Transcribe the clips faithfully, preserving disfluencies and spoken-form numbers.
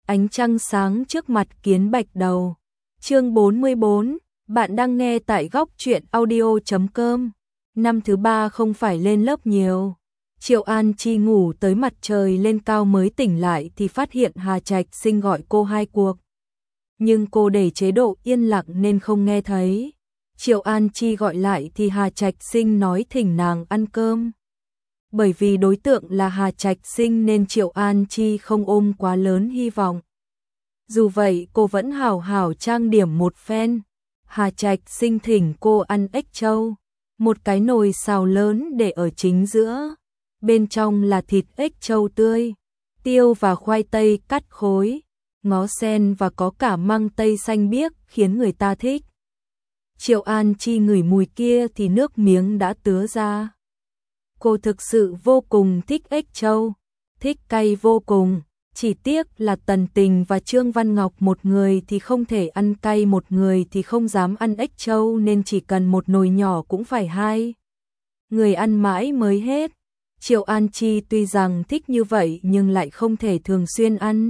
ánh trăng sáng trước mặt kiến bạch đầu. Chương bốn mươi bốn, bạn đang nghe tại góc truyện audio chấm com. Năm thứ ba không phải lên lớp nhiều. Triệu An Chi ngủ tới mặt trời lên cao mới tỉnh lại thì phát hiện Hà Trạch Sinh gọi cô hai cuộc. Nhưng cô để chế độ yên lặng nên không nghe thấy. Triệu An Chi gọi lại thì Hà Trạch Sinh nói thỉnh nàng ăn cơm. Bởi vì đối tượng là Hà Trạch Sinh nên Triệu An Chi không ôm quá lớn hy vọng. Dù vậy cô vẫn hảo hảo trang điểm một phen. Hà Trạch Sinh thỉnh cô ăn ếch trâu, một cái nồi xào lớn để ở chính giữa. Bên trong là thịt ếch trâu tươi, tiêu và khoai tây cắt khối, ngó sen và có cả măng tây xanh biếc khiến người ta thích. Triệu An Chi ngửi mùi kia thì nước miếng đã tứa ra. Cô thực sự vô cùng thích ếch trâu, thích cay vô cùng. Chỉ tiếc là Tần Tình và Trương Văn Ngọc một người thì không thể ăn cay, một người thì không dám ăn ếch trâu nên chỉ cần một nồi nhỏ cũng phải hai người ăn mãi mới hết. Triệu An Chi tuy rằng thích như vậy nhưng lại không thể thường xuyên ăn.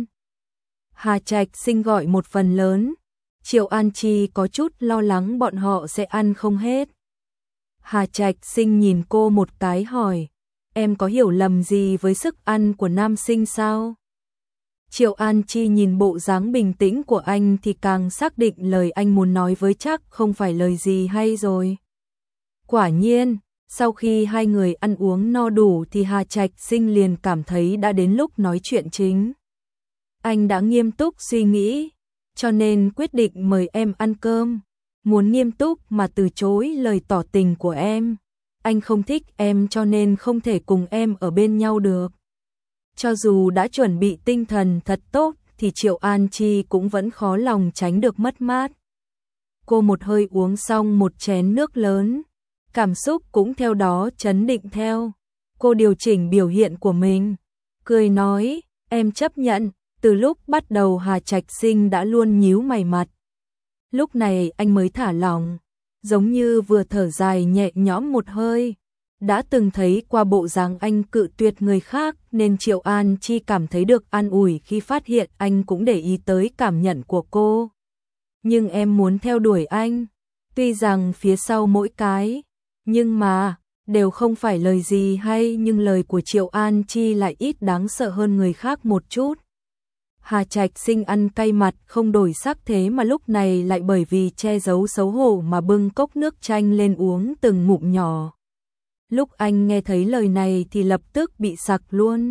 Hà Trạch Sinh gọi một phần lớn. Triệu An Chi có chút lo lắng bọn họ sẽ ăn không hết. Hà Trạch Sinh nhìn cô một cái hỏi, em có hiểu lầm gì với sức ăn của nam sinh sao? Triệu An Chi nhìn bộ dáng bình tĩnh của anh thì càng xác định lời anh muốn nói với chắc không phải lời gì hay rồi. Quả nhiên, sau khi hai người ăn uống no đủ thì Hà Trạch Sinh liền cảm thấy đã đến lúc nói chuyện chính. Anh đã nghiêm túc suy nghĩ, cho nên quyết định mời em ăn cơm. Muốn nghiêm túc mà từ chối lời tỏ tình của em. Anh không thích em cho nên không thể cùng em ở bên nhau được. Cho dù đã chuẩn bị tinh thần thật tốt thì Triệu An Chi cũng vẫn khó lòng tránh được mất mát. Cô một hơi uống xong một chén nước lớn, cảm xúc cũng theo đó chấn định theo. Cô điều chỉnh biểu hiện của mình, cười nói, em chấp nhận. Từ lúc bắt đầu Hà Trạch Sinh đã luôn nhíu mày mặt. Lúc này anh mới thả lỏng, giống như vừa thở dài nhẹ nhõm một hơi. Đã từng thấy qua bộ dáng anh cự tuyệt người khác nên Triệu An Chi cảm thấy được an ủi khi phát hiện anh cũng để ý tới cảm nhận của cô. Nhưng em muốn theo đuổi anh, tuy rằng phía sau mỗi cái, nhưng mà, đều không phải lời gì hay, nhưng lời của Triệu An Chi lại ít đáng sợ hơn người khác một chút. Hà Trạch Sinh ăn cay mặt không đổi sắc thế mà lúc này lại bởi vì che giấu xấu hổ mà bưng cốc nước chanh lên uống từng ngụm nhỏ. Lúc anh nghe thấy lời này thì lập tức bị sặc luôn.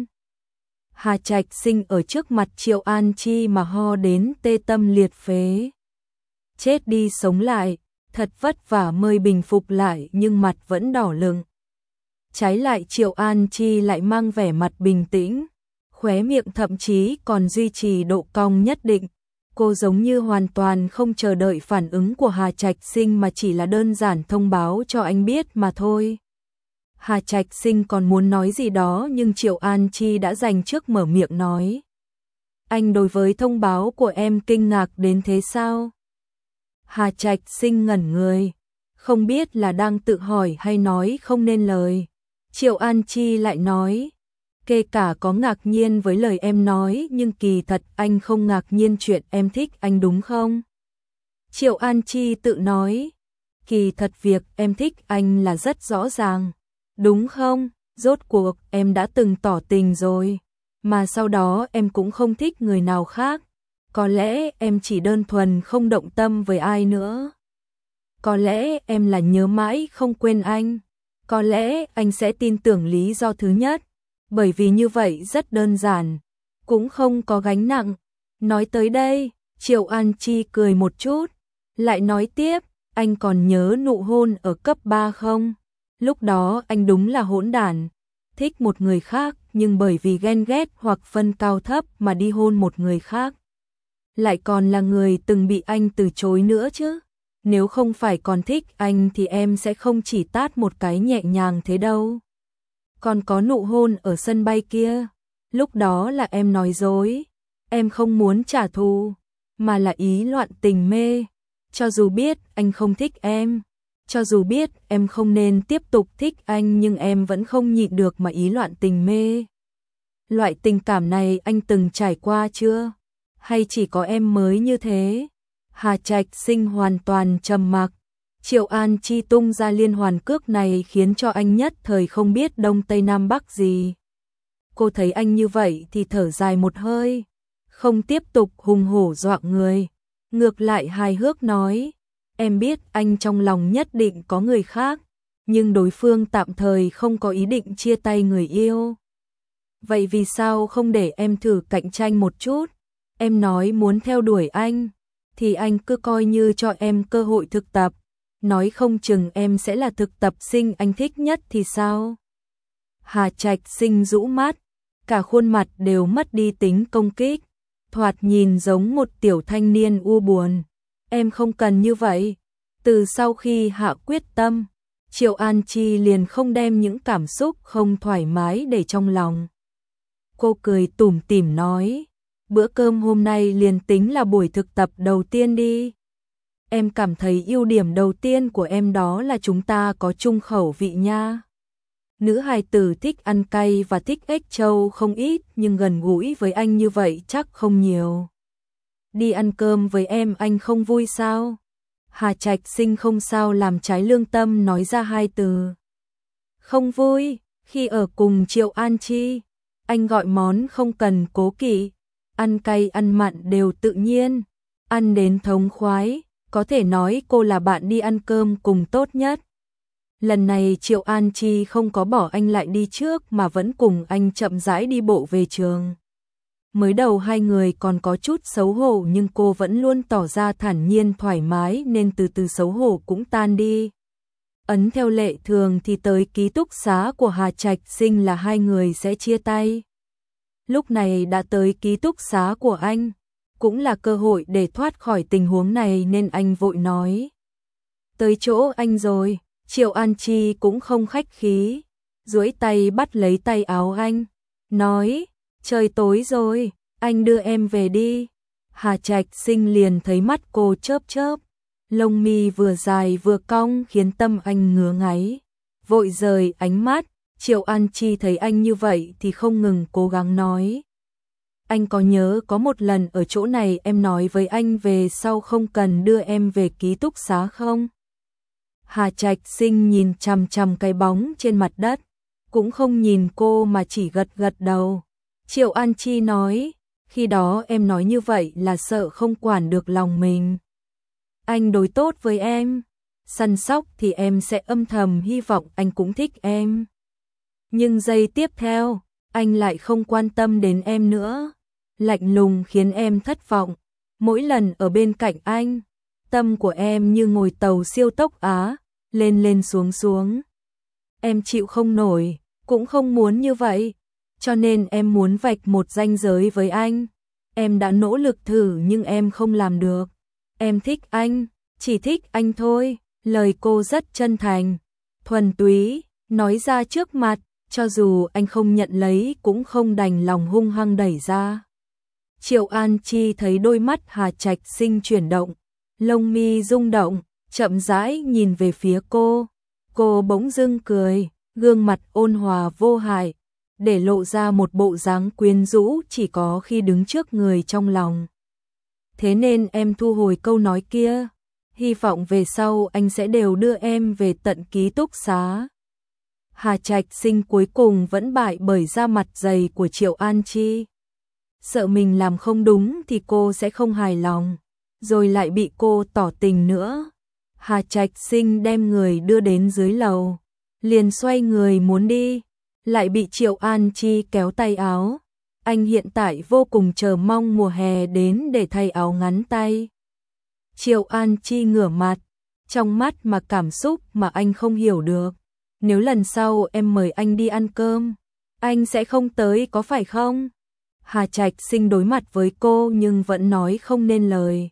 Hà Trạch Sinh ở trước mặt Triệu An Chi mà ho đến tê tâm liệt phế. Chết đi sống lại, thật vất vả mới bình phục lại nhưng mặt vẫn đỏ lựng. Trái lại Triệu An Chi lại mang vẻ mặt bình tĩnh, khóe miệng thậm chí còn duy trì độ cong nhất định. Cô giống như hoàn toàn không chờ đợi phản ứng của Hà Trạch Sinh mà chỉ là đơn giản thông báo cho anh biết mà thôi. Hà Trạch Sinh còn muốn nói gì đó nhưng Triệu An Chi đã dành trước mở miệng nói. Anh đối với thông báo của em kinh ngạc đến thế sao? Hà Trạch Sinh ngẩn người, không biết là đang tự hỏi hay nói không nên lời. Triệu An Chi lại nói, kể cả có ngạc nhiên với lời em nói nhưng kỳ thật anh không ngạc nhiên chuyện em thích anh đúng không? Triệu An Chi tự nói, kỳ thật việc em thích anh là rất rõ ràng, đúng không? Rốt cuộc em đã từng tỏ tình rồi, mà sau đó em cũng không thích người nào khác. Có lẽ em chỉ đơn thuần không động tâm với ai nữa. Có lẽ em là nhớ mãi không quên anh. Có lẽ anh sẽ tin tưởng lý do thứ nhất. Bởi vì như vậy rất đơn giản, cũng không có gánh nặng. Nói tới đây, Triệu An Chi cười một chút, lại nói tiếp, anh còn nhớ nụ hôn ở cấp ba không? Lúc đó anh đúng là hỗn đản, thích một người khác nhưng bởi vì ghen ghét hoặc phân cao thấp mà đi hôn một người khác. Lại còn là người từng bị anh từ chối nữa chứ. Nếu không phải còn thích anh thì em sẽ không chỉ tát một cái nhẹ nhàng thế đâu. Còn có nụ hôn ở sân bay kia, lúc đó là em nói dối, em không muốn trả thù, mà là ý loạn tình mê. Cho dù biết anh không thích em, cho dù biết em không nên tiếp tục thích anh nhưng em vẫn không nhịn được mà ý loạn tình mê. Loại tình cảm này anh từng trải qua chưa? Hay chỉ có em mới như thế? Hà Trạch Sinh hoàn toàn trầm mặc. Triệu An Chi tung ra liên hoàn cước này khiến cho anh nhất thời không biết đông tây nam bắc gì. Cô thấy anh như vậy thì thở dài một hơi, không tiếp tục hùng hổ dọa người, ngược lại hài hước nói, em biết anh trong lòng nhất định có người khác, nhưng đối phương tạm thời không có ý định chia tay người yêu. Vậy vì sao không để em thử cạnh tranh một chút? Em nói muốn theo đuổi anh, thì anh cứ coi như cho em cơ hội thực tập, nói không chừng em sẽ là thực tập sinh anh thích nhất thì sao? Hà Trạch Sinh rũ mắt, cả khuôn mặt đều mất đi tính công kích, thoạt nhìn giống một tiểu thanh niên u buồn. Em không cần như vậy. Từ sau khi hạ quyết tâm, Triệu An Chi liền không đem những cảm xúc không thoải mái để trong lòng. Cô cười tủm tỉm nói, bữa cơm hôm nay liền tính là buổi thực tập đầu tiên đi. Em cảm thấy ưu điểm đầu tiên của em đó là chúng ta có chung khẩu vị nha. Nữ hài tử thích ăn cay và thích ếch trâu không ít, nhưng gần gũi với anh như vậy chắc không nhiều. Đi ăn cơm với em anh không vui sao? Hà Trạch Sinh không sao làm trái lương tâm nói ra hai từ. Không vui, khi ở cùng Triệu An Chi, anh gọi món không cần cố kỵ, ăn cay ăn mặn đều tự nhiên, ăn đến thống khoái, có thể nói cô là bạn đi ăn cơm cùng tốt nhất. Lần này Triệu An Chi không có bỏ anh lại đi trước mà vẫn cùng anh chậm rãi đi bộ về trường. Mới đầu hai người còn có chút xấu hổ nhưng cô vẫn luôn tỏ ra thản nhiên thoải mái nên từ từ xấu hổ cũng tan đi. Ấn theo lệ thường thì tới ký túc xá của Hà Trạch Sinh là hai người sẽ chia tay. Lúc này đã tới ký túc xá của anh, cũng là cơ hội để thoát khỏi tình huống này nên anh vội nói. Tới chỗ anh rồi. Triệu An Chi cũng không khách khí, duỗi tay bắt lấy tay áo anh, nói, trời tối rồi, anh đưa em về đi. Hà Trạch Sinh liền thấy mắt cô chớp chớp, lông mi vừa dài vừa cong khiến tâm anh ngứa ngáy, vội rời ánh mắt. Triệu An Chi thấy anh như vậy thì không ngừng cố gắng nói. Anh có nhớ có một lần ở chỗ này em nói với anh về sau không cần đưa em về ký túc xá không? Hà Trạch Sinh nhìn chằm chằm cái bóng trên mặt đất, cũng không nhìn cô mà chỉ gật gật đầu. Triệu An Chi nói, khi đó em nói như vậy là sợ không quản được lòng mình. Anh đối tốt với em, săn sóc thì em sẽ âm thầm hy vọng anh cũng thích em. Nhưng giây tiếp theo, anh lại không quan tâm đến em nữa, lạnh lùng khiến em thất vọng. Mỗi lần ở bên cạnh anh, tâm của em như ngồi tàu siêu tốc Á, lên lên xuống xuống. Em chịu không nổi, cũng không muốn như vậy, cho nên em muốn vạch một ranh giới với anh. Em đã nỗ lực thử nhưng em không làm được. Em thích anh, chỉ thích anh thôi. Lời cô rất chân thành, thuần túy, nói ra trước mặt, cho dù anh không nhận lấy cũng không đành lòng hung hăng đẩy ra. Triệu An Chi thấy đôi mắt Hà Trạch Sinh chuyển động, lông mi rung động, chậm rãi nhìn về phía cô. Cô bỗng dưng cười, gương mặt ôn hòa vô hại, để lộ ra một bộ dáng quyến rũ chỉ có khi đứng trước người trong lòng. Thế nên em thu hồi câu nói kia, hy vọng về sau anh sẽ đều đưa em về tận ký túc xá. Hà Trạch Sinh cuối cùng vẫn bại bởi da mặt dày của Triệu An Chi. Sợ mình làm không đúng thì cô sẽ không hài lòng, rồi lại bị cô tỏ tình nữa. Hà Trạch Sinh đem người đưa đến dưới lầu, liền xoay người muốn đi, lại bị Triệu An Chi kéo tay áo. Anh hiện tại vô cùng chờ mong mùa hè đến để thay áo ngắn tay. Triệu An Chi ngửa mặt, trong mắt mà cảm xúc mà anh không hiểu được. Nếu lần sau em mời anh đi ăn cơm, anh sẽ không tới có phải không? Hà Trạch Sinh đối mặt với cô nhưng vẫn nói không nên lời.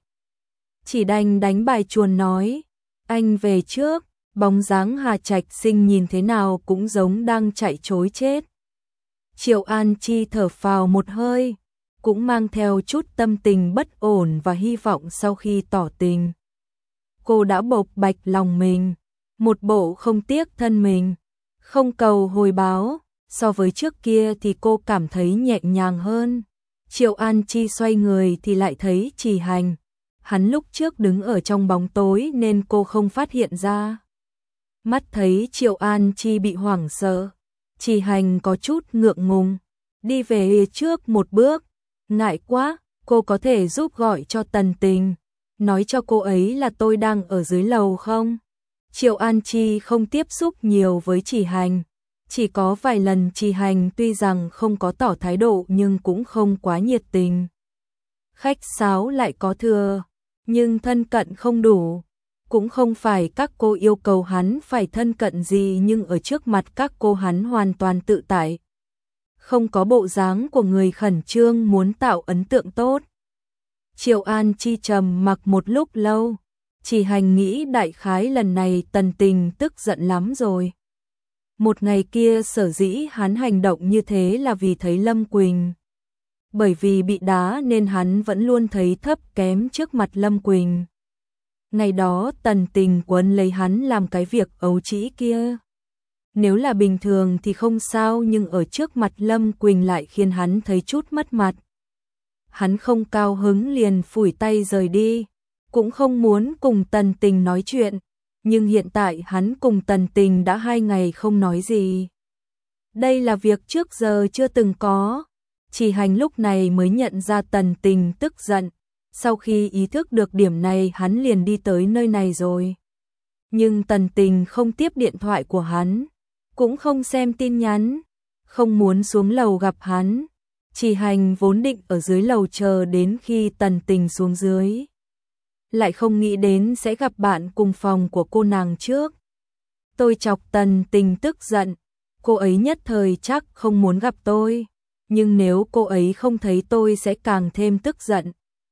Chỉ đành đánh bài chuồn nói, anh về trước. Bóng dáng Hà Trạch Sinh nhìn thế nào cũng giống đang chạy trối chết. Triệu An Chi thở phào một hơi, cũng mang theo chút tâm tình bất ổn và hy vọng sau khi tỏ tình. Cô đã bộc bạch lòng mình, một bộ không tiếc thân mình, không cầu hồi báo, so với trước kia thì cô cảm thấy nhẹ nhàng hơn. Triệu An Chi xoay người thì lại thấy Trì Hành. Hắn lúc trước đứng ở trong bóng tối nên cô không phát hiện ra. Mắt thấy Triệu An Chi bị hoảng sợ, Trì Hành có chút ngượng ngùng, đi về trước một bước. Ngại quá, cô có thể giúp gọi cho Tần Tình, nói cho cô ấy là tôi đang ở dưới lầu không? Triệu An Chi không tiếp xúc nhiều với Trì Hành, chỉ có vài lần Trì Hành tuy rằng không có tỏ thái độ nhưng cũng không quá nhiệt tình. Khách sáo lại có thừa, nhưng thân cận không đủ. Cũng không phải các cô yêu cầu hắn phải thân cận gì, nhưng ở trước mặt các cô hắn hoàn toàn tự tại. Không có bộ dáng của người khẩn trương muốn tạo ấn tượng tốt. Triệu An Chi trầm mặc một lúc lâu, Trì Hành nghĩ đại khái lần này Tần Tình tức giận lắm rồi. Một ngày kia sở dĩ hắn hành động như thế là vì thấy Lâm Quỳnh. Bởi vì bị đá nên hắn vẫn luôn thấy thấp kém trước mặt Lâm Quỳnh. Ngày đó Tần Tình quấn lấy hắn làm cái việc ấu trĩ kia. Nếu là bình thường thì không sao, nhưng ở trước mặt Lâm Quỳnh lại khiến hắn thấy chút mất mặt. Hắn không cao hứng liền phủi tay rời đi, cũng không muốn cùng Tần Tình nói chuyện, nhưng hiện tại hắn cùng Tần Tình đã hai ngày không nói gì. Đây là việc trước giờ chưa từng có. Trì Hành lúc này mới nhận ra Tần Tình tức giận, sau khi ý thức được điểm này hắn liền đi tới nơi này rồi. Nhưng Tần Tình không tiếp điện thoại của hắn, cũng không xem tin nhắn, không muốn xuống lầu gặp hắn. Trì Hành vốn định ở dưới lầu chờ đến khi Tần Tình xuống dưới, lại không nghĩ đến sẽ gặp bạn cùng phòng của cô nàng trước. Tôi chọc Tần Tình tức giận, cô ấy nhất thời chắc không muốn gặp tôi, nhưng nếu cô ấy không thấy tôi sẽ càng thêm tức giận.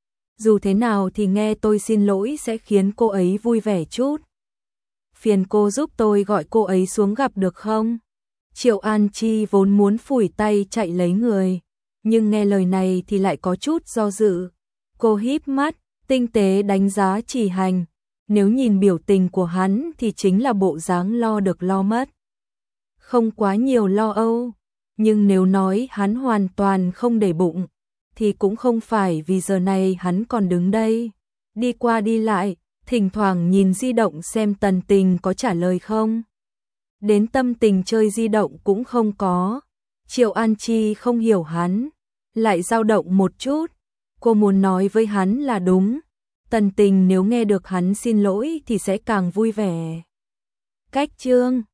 Dù thế nào thì nghe tôi xin lỗi sẽ khiến cô ấy vui vẻ chút. Phiền cô giúp tôi gọi cô ấy xuống gặp được không? Triệu An Chi vốn muốn phủi tay chạy lấy người, nhưng nghe lời này thì lại có chút do dự. Cô híp mắt, tinh tế đánh giá Trì Hành. Nếu nhìn biểu tình của hắn thì chính là bộ dáng lo được lo mất. Không quá nhiều lo âu, nhưng nếu nói hắn hoàn toàn không để bụng, thì cũng không phải, vì giờ này hắn còn đứng đây, đi qua đi lại, thỉnh thoảng nhìn di động xem Tần Tình có trả lời không. Đến tâm tình chơi di động cũng không có. Triệu An Chi không hiểu hắn, lại dao động một chút. Cô muốn nói với hắn là đúng, Tần Tình nếu nghe được hắn xin lỗi thì sẽ càng vui vẻ. Cách chương